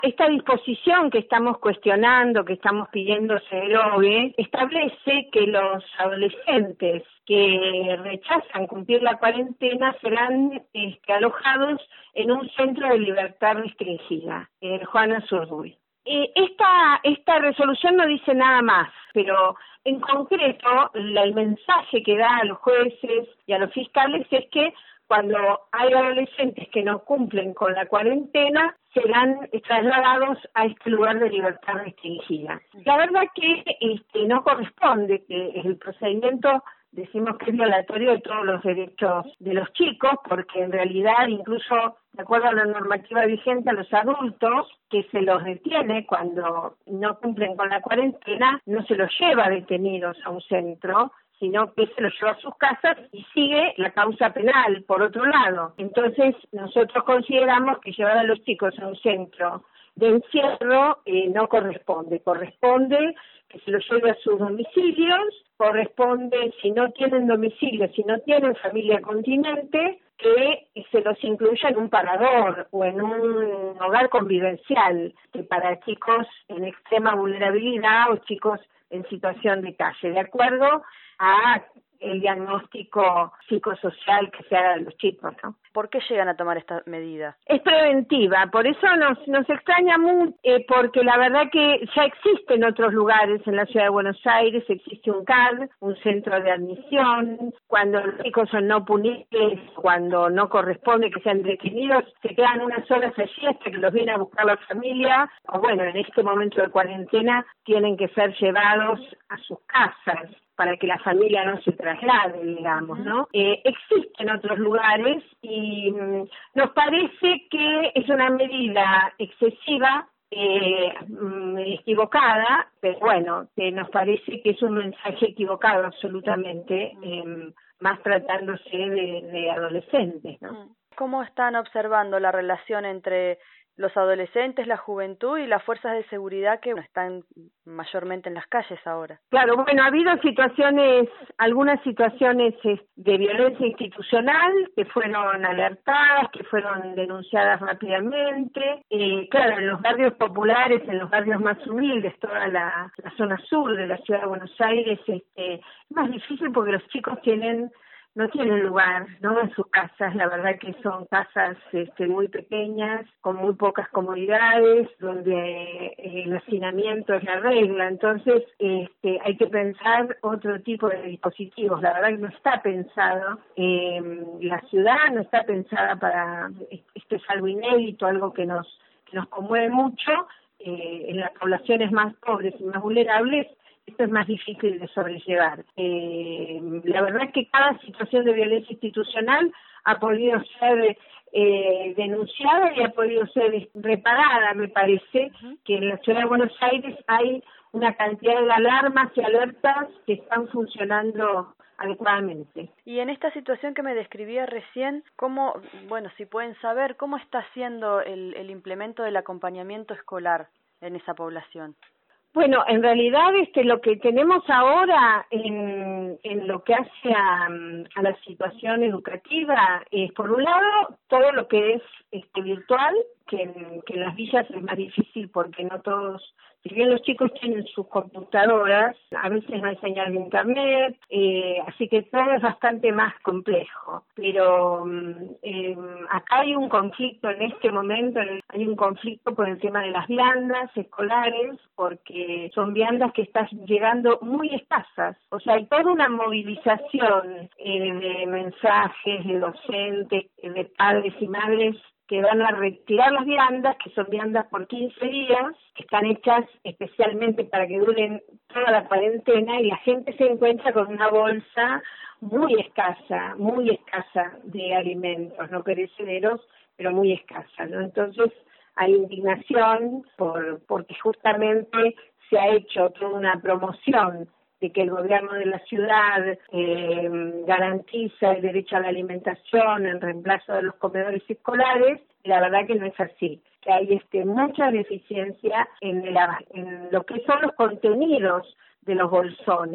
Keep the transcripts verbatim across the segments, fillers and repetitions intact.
Esta disposición que estamos cuestionando, que estamos pidiendo se derogue, establece que los adolescentes que rechazan cumplir la cuarentena serán este, alojados en un centro de libertad restringida, el Juana Zurduy. Eh, esta, esta resolución no dice nada más, pero en concreto la, el mensaje que da a los jueces y a los fiscales es que cuando hay adolescentes que no cumplen con la cuarentena, serán trasladados a este lugar de libertad restringida. La verdad que este, no corresponde, que el procedimiento decimos que es violatorio de todos los derechos de los chicos, porque en realidad incluso de acuerdo a la normativa vigente a los adultos que se los detiene cuando no cumplen con la cuarentena, no se los lleva detenidos a un centro, sino que se los lleva a sus casas y sigue la causa penal, por otro lado. Entonces, nosotros consideramos que llevar a los chicos a un centro de encierro eh, no corresponde. Corresponde que se los lleve a sus domicilios, corresponde, si no tienen domicilio, si no tienen familia continente, que se los incluya en un parador o en un hogar convivencial, que para chicos en extrema vulnerabilidad o chicos en situación de calle, de acuerdo a el diagnóstico psicosocial que se haga de los chicos, ¿no? ¿Por qué llegan a tomar esta medida? Es preventiva, por eso nos nos extraña mucho, eh, porque la verdad que ya existe en otros lugares en la ciudad de Buenos Aires, existe un C A D, un centro de admisión, cuando los chicos son no punibles, cuando no corresponde que sean detenidos, se quedan unas horas allí hasta que los viene a buscar la familia, o bueno, en este momento de cuarentena tienen que ser llevados a sus casas, para que la familia no se traslade, digamos, ¿no? Eh, existe en otros lugares y mm, nos parece que es una medida excesiva, eh, mm, equivocada, pero bueno, que nos parece que es un mensaje equivocado absolutamente, eh, más tratándose de, de adolescentes, ¿no? ¿Cómo están observando la relación entre los adolescentes, la juventud y las fuerzas de seguridad que están mayormente en las calles ahora? Claro, bueno, ha habido situaciones, algunas situaciones de violencia institucional que fueron alertadas, que fueron denunciadas rápidamente. Eh, claro, en los barrios populares, en los barrios más humildes, toda la, la zona sur de la ciudad de Buenos Aires, este, es más difícil porque los chicos tienen no tienen lugar, ¿no? En sus casas, la verdad que son casas este, muy pequeñas, con muy pocas comodidades, donde eh, el hacinamiento es la regla, entonces este, hay que pensar otro tipo de dispositivos, la verdad que no está pensado, eh, la ciudad no está pensada para, esto es algo inédito, algo que nos, que nos conmueve mucho, eh, en las poblaciones más pobres y más vulnerables, esto es más difícil de sobrellevar. Eh, la verdad es que cada situación de violencia institucional ha podido ser eh, denunciada y ha podido ser reparada, me parece, uh-huh. que en la ciudad de Buenos Aires hay una cantidad de alarmas y alertas que están funcionando adecuadamente. Y en esta situación que me describía recién, ¿cómo, bueno, si pueden saber, cómo está siendo el, el implemento del acompañamiento escolar en esa población? Bueno, en realidad este lo que tenemos ahora en, en lo que hace a, a la situación educativa es, por un lado, todo lo que es este virtual, que en, que en las villas es más difícil porque no todos, si bien los chicos tienen sus computadoras, a veces no hay señal de internet, eh, así que todo es bastante más complejo. Pero eh, acá hay un conflicto en este momento, hay un conflicto por el tema de las viandas escolares, porque son viandas que están llegando muy escasas. O sea, hay toda una movilización eh, de mensajes, de docentes, de padres y madres que van a retirar las viandas, que son viandas por quince días, que están hechas especialmente para que duren toda la cuarentena, y la gente se encuentra con una bolsa muy escasa, muy escasa de alimentos, no perecederos, pero muy escasa, ¿no? Entonces hay indignación por porque justamente se ha hecho toda una promoción de que el gobierno de la ciudad eh, garantiza el derecho a la alimentación en reemplazo de los comedores escolares, y la verdad que no es así, que hay este, mucha deficiencia en, la, en lo que son los contenidos de los bolsones.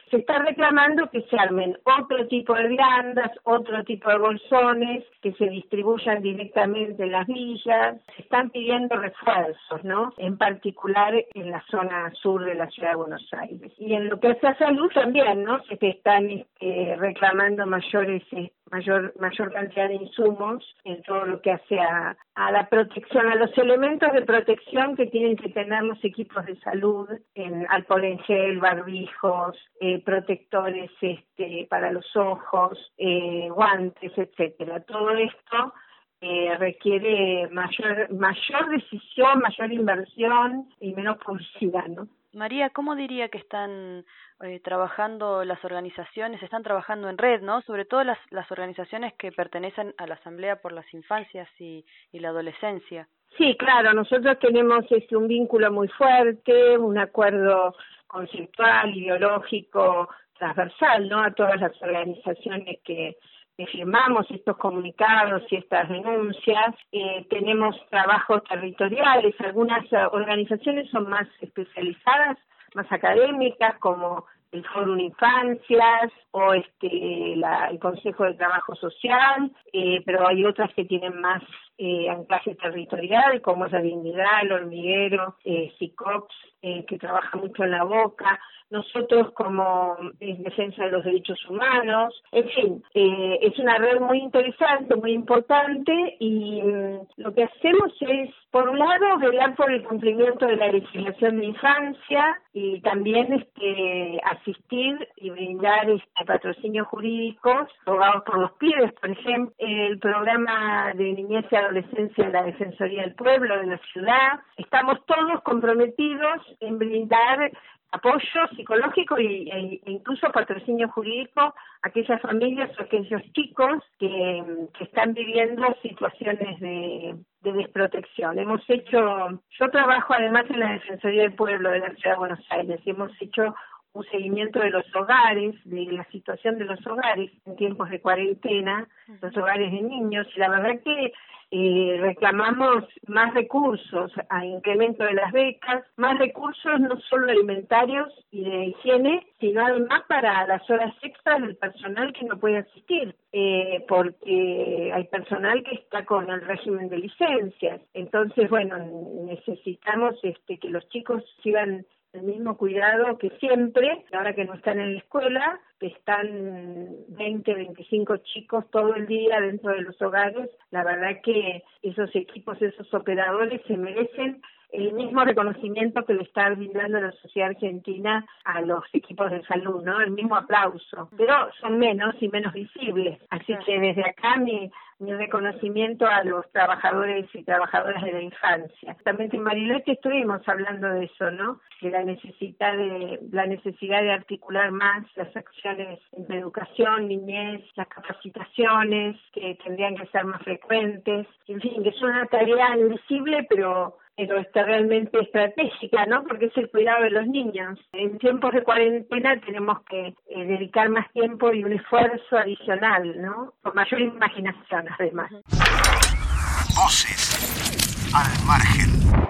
se está reclamando que se armen otro tipo de viandas, otro tipo de bolsones, que se distribuyan directamente en las villas. Se están pidiendo refuerzos, ¿no? En particular en la zona sur de la ciudad de Buenos Aires. Y en lo que hace a salud también, ¿no? Se están eh, reclamando mayores eh, mayor mayor cantidad de insumos en todo lo que hace a, a la protección, a los elementos de protección que tienen que tener los equipos de salud, en alcohol en gel, barbijos, eh, protectores este, para los ojos, eh, guantes, etcétera. Todo esto eh, requiere mayor mayor decisión, mayor inversión y menos publicidad, ¿no? María, ¿cómo diría que están eh, trabajando las organizaciones? Están trabajando en red, ¿no? Sobre todo las, las organizaciones que pertenecen a la Asamblea por las Infancias y, y la Adolescencia. Sí, claro, nosotros tenemos este, un vínculo muy fuerte, un acuerdo conceptual, ideológico, transversal, ¿no? A todas las organizaciones que que firmamos estos comunicados y estas denuncias. Eh, tenemos trabajos territoriales, algunas organizaciones son más especializadas, más académicas, como el Fórum Infancias o este la, el Consejo de Trabajo Social, eh, pero hay otras que tienen más eh, anclaje territorial, como es la Dignidad, el Hormiguero, eh, SICOPS, eh, que trabaja mucho en la Boca. Nosotros como en defensa de los derechos humanos, en fin, eh, es una red muy interesante, muy importante y mmm, lo que hacemos es, por un lado, velar por el cumplimiento de la legislación de infancia y también este asistir y brindar este patrocinio jurídicos rogados por los pibes, por ejemplo, el programa de niñez y adolescencia de la Defensoría del Pueblo de la ciudad. Estamos todos comprometidos en brindar apoyo psicológico y, e, e incluso patrocinio jurídico a aquellas familias o aquellos chicos que, que están viviendo situaciones de, de desprotección. Hemos hecho, yo trabajo además en la Defensoría del Pueblo de la Ciudad de Buenos Aires y hemos hecho un seguimiento de los hogares, de la situación de los hogares en tiempos de cuarentena, los hogares de niños, y la verdad que eh, reclamamos más recursos a incremento de las becas, más recursos no solo alimentarios y de higiene, sino además para las horas extras del personal que no puede asistir, eh, porque hay personal que está con el régimen de licencias. Entonces, bueno, necesitamos este que los chicos sigan el mismo cuidado que siempre, ahora que no están en la escuela, que están veinte, veinticinco chicos todo el día dentro de los hogares. La verdad que esos equipos, esos operadores se merecen el mismo reconocimiento que le está brindando la sociedad argentina a los equipos de salud, ¿no? El mismo aplauso, pero son menos y menos visibles. Así que desde acá mi, mi reconocimiento a los trabajadores y trabajadoras de la infancia. También en Bariloche estuvimos hablando de eso, ¿no? De la necesidad de, la necesidad de articular más las acciones de educación, niñez, las capacitaciones que tendrían que ser más frecuentes. En fin, que es una tarea invisible, pero pero está realmente estratégica, ¿no? Porque es el cuidado de los niños. En tiempos de cuarentena tenemos que eh, dedicar más tiempo y un esfuerzo adicional, ¿no? Con mayor imaginación, además. Voces al margen.